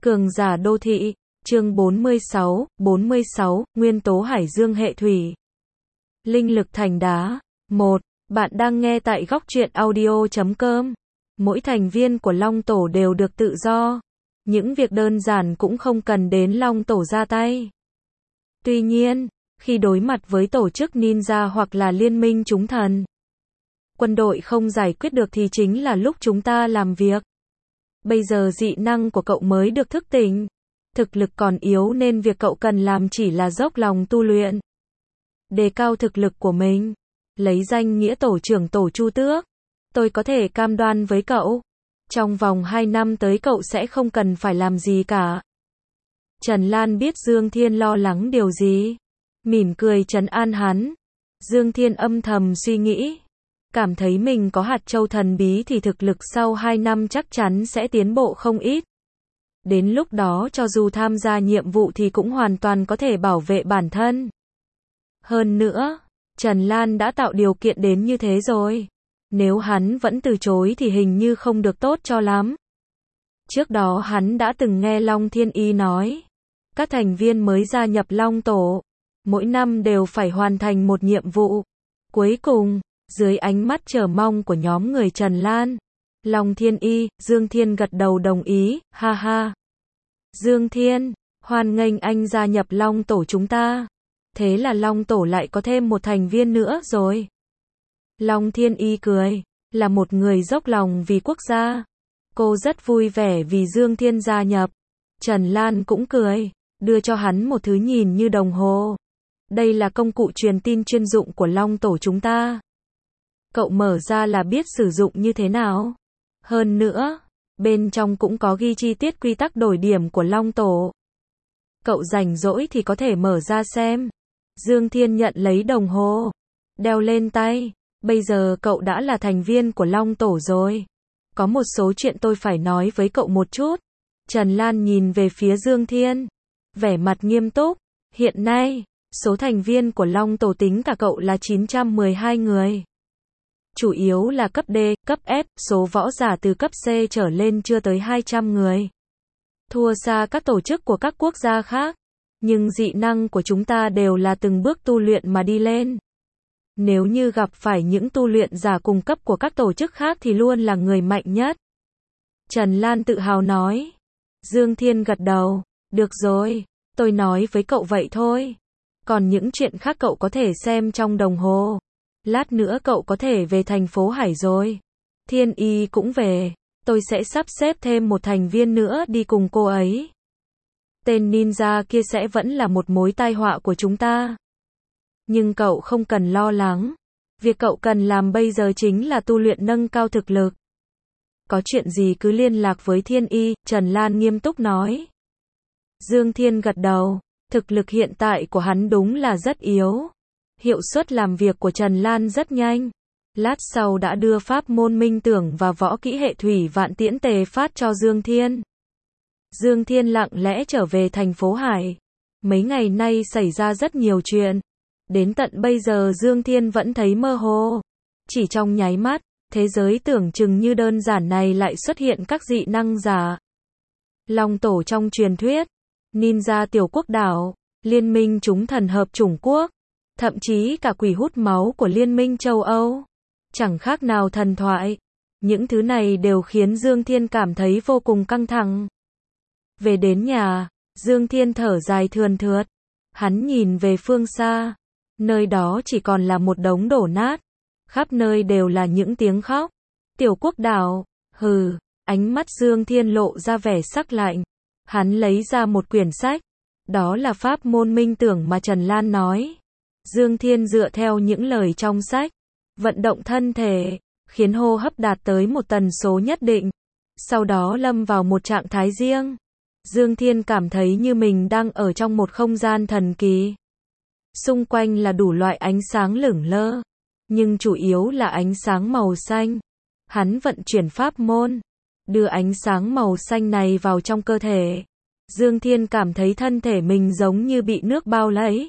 Cường giả đô thị, chương 46, nguyên tố hải dương hệ thủy. Linh lực thành đá. 1. Bạn đang nghe tại góc truyện audio.com. Mỗi thành viên của Long Tổ đều được tự do. Những việc đơn giản cũng không cần đến Long Tổ ra tay. Tuy nhiên, khi đối mặt với tổ chức ninja hoặc là liên minh chúng thần, quân đội không giải quyết được thì chính là lúc chúng ta làm việc. Bây giờ dị năng của cậu mới được thức tỉnh. Thực lực còn yếu nên việc cậu cần làm chỉ là dốc lòng tu luyện, đề cao thực lực của mình. Lấy danh nghĩa tổ trưởng tổ Chu Tước, tôi có thể cam đoan với cậu, trong vòng 2 năm tới cậu sẽ không cần phải làm gì cả. Trần Lan biết Dương Thiên lo lắng điều gì, mỉm cười trấn an hắn. Dương Thiên âm thầm suy nghĩ, cảm thấy mình có hạt châu thần bí thì thực lực sau 2 năm chắc chắn sẽ tiến bộ không ít. Đến lúc đó cho dù tham gia nhiệm vụ thì cũng hoàn toàn có thể bảo vệ bản thân. Hơn nữa, Trần Lan đã tạo điều kiện đến như thế rồi. Nếu hắn vẫn từ chối thì hình như không được tốt cho lắm. Trước đó hắn đã từng nghe Long Thiên Y nói, các thành viên mới gia nhập Long Tổ, mỗi năm đều phải hoàn thành một nhiệm vụ. Cuối cùng, dưới ánh mắt chờ mong của nhóm người Trần Lan, Long Thiên Y, Dương Thiên gật đầu đồng ý, ha ha. Dương Thiên, hoan nghênh anh gia nhập Long Tổ chúng ta. Thế là Long Tổ lại có thêm một thành viên nữa rồi. Long Thiên Y cười, là một người dốc lòng vì quốc gia. Cô rất vui vẻ vì Dương Thiên gia nhập. Trần Lan cũng cười, đưa cho hắn một thứ nhìn như đồng hồ. Đây là công cụ truyền tin chuyên dụng của Long Tổ chúng ta. Cậu mở ra là biết sử dụng như thế nào. Hơn nữa, bên trong cũng có ghi chi tiết quy tắc đổi điểm của Long Tổ. Cậu rảnh rỗi thì có thể mở ra xem. Dương Thiên nhận lấy đồng hồ, đeo lên tay. Bây giờ cậu đã là thành viên của Long Tổ rồi. Có một số chuyện tôi phải nói với cậu một chút. Trần Lan nhìn về phía Dương Thiên, vẻ mặt nghiêm túc. Hiện nay, số thành viên của Long Tổ tính cả cậu là 912 người. Chủ yếu là cấp D, cấp F, số võ giả từ cấp C trở lên chưa tới 200 người. Thua xa các tổ chức của các quốc gia khác. Nhưng dị năng của chúng ta đều là từng bước tu luyện mà đi lên. Nếu như gặp phải những tu luyện giả cùng cấp của các tổ chức khác thì luôn là người mạnh nhất. Trần Lan tự hào nói. Dương Thiên gật đầu, được rồi, tôi nói với cậu vậy thôi. Còn những chuyện khác cậu có thể xem trong đồng hồ. Lát nữa cậu có thể về thành phố Hải rồi. Thiên Y cũng về, tôi sẽ sắp xếp thêm một thành viên nữa đi cùng cô ấy. Tên ninja kia sẽ vẫn là một mối tai họa của chúng ta. Nhưng cậu không cần lo lắng. Việc cậu cần làm bây giờ chính là tu luyện nâng cao thực lực. Có chuyện gì cứ liên lạc với Thiên Y, Trần Lan nghiêm túc nói. Dương Thiên gật đầu, thực lực hiện tại của hắn đúng là rất yếu. Hiệu suất làm việc của Trần Lan rất nhanh. Lát sau đã đưa pháp môn minh tưởng và võ kỹ hệ thủy vạn tiễn tề phát cho Dương Thiên. Dương Thiên lặng lẽ trở về thành phố Hải. Mấy ngày nay xảy ra rất nhiều chuyện. Đến tận bây giờ Dương Thiên vẫn thấy mơ hồ. Chỉ trong nháy mắt, thế giới tưởng chừng như đơn giản này lại xuất hiện các dị năng giả. Long Tổ trong truyền thuyết, ninja tiểu quốc đảo, liên minh chúng thần hợp chủng quốc, thậm chí cả quỷ hút máu của liên minh châu Âu. Chẳng khác nào thần thoại. Những thứ này đều khiến Dương Thiên cảm thấy vô cùng căng thẳng. Về đến nhà, Dương Thiên thở dài thườn thượt. Hắn nhìn về phương xa. Nơi đó chỉ còn là một đống đổ nát. Khắp nơi đều là những tiếng khóc. Tiểu quốc đảo, hừ, ánh mắt Dương Thiên lộ ra vẻ sắc lạnh. Hắn lấy ra một quyển sách. Đó là pháp môn minh tưởng mà Trần Lan nói. Dương Thiên dựa theo những lời trong sách, vận động thân thể, khiến hô hấp đạt tới một tần số nhất định. Sau đó lâm vào một trạng thái riêng. Dương Thiên cảm thấy như mình đang ở trong một không gian thần kỳ. Xung quanh là đủ loại ánh sáng lửng lơ, nhưng chủ yếu là ánh sáng màu xanh. Hắn vận chuyển pháp môn, đưa ánh sáng màu xanh này vào trong cơ thể. Dương Thiên cảm thấy thân thể mình giống như bị nước bao lấy.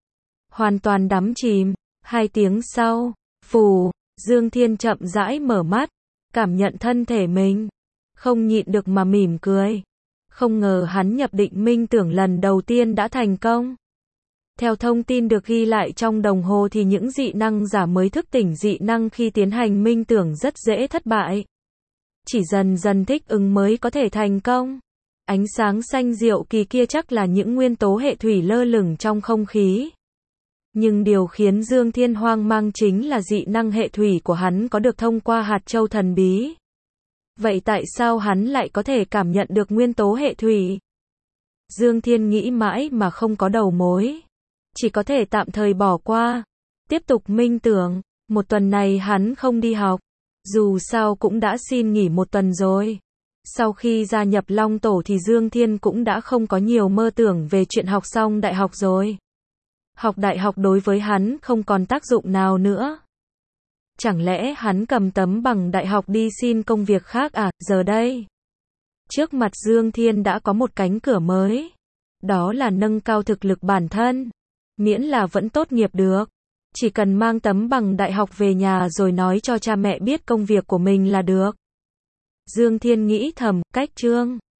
Hoàn toàn đắm chìm. 2 tiếng sau, phù, Dương Thiên chậm rãi mở mắt, cảm nhận thân thể mình. Không nhịn được mà mỉm cười. Không ngờ hắn nhập định minh tưởng lần đầu tiên đã thành công. Theo thông tin được ghi lại trong đồng hồ thì những dị năng giả mới thức tỉnh dị năng khi tiến hành minh tưởng rất dễ thất bại. Chỉ dần dần thích ứng mới có thể thành công. Ánh sáng xanh diệu kỳ kia chắc là những nguyên tố hệ thủy lơ lửng trong không khí. Nhưng điều khiến Dương Thiên hoang mang chính là dị năng hệ thủy của hắn có được thông qua hạt châu thần bí. Vậy tại sao hắn lại có thể cảm nhận được nguyên tố hệ thủy? Dương Thiên nghĩ mãi mà không có đầu mối. Chỉ có thể tạm thời bỏ qua. Tiếp tục minh tưởng. Một tuần này hắn không đi học. Dù sao cũng đã xin nghỉ một tuần rồi. Sau khi gia nhập Long Tổ thì Dương Thiên cũng đã không có nhiều mơ tưởng về chuyện học xong đại học rồi. Học đại học đối với hắn không còn tác dụng nào nữa. Chẳng lẽ hắn cầm tấm bằng đại học đi xin công việc khác à? Giờ đây, trước mặt Dương Thiên đã có một cánh cửa mới. Đó là nâng cao thực lực bản thân. Miễn là vẫn tốt nghiệp được. Chỉ cần mang tấm bằng đại học về nhà rồi nói cho cha mẹ biết công việc của mình là được. Dương Thiên nghĩ thầm, cách chương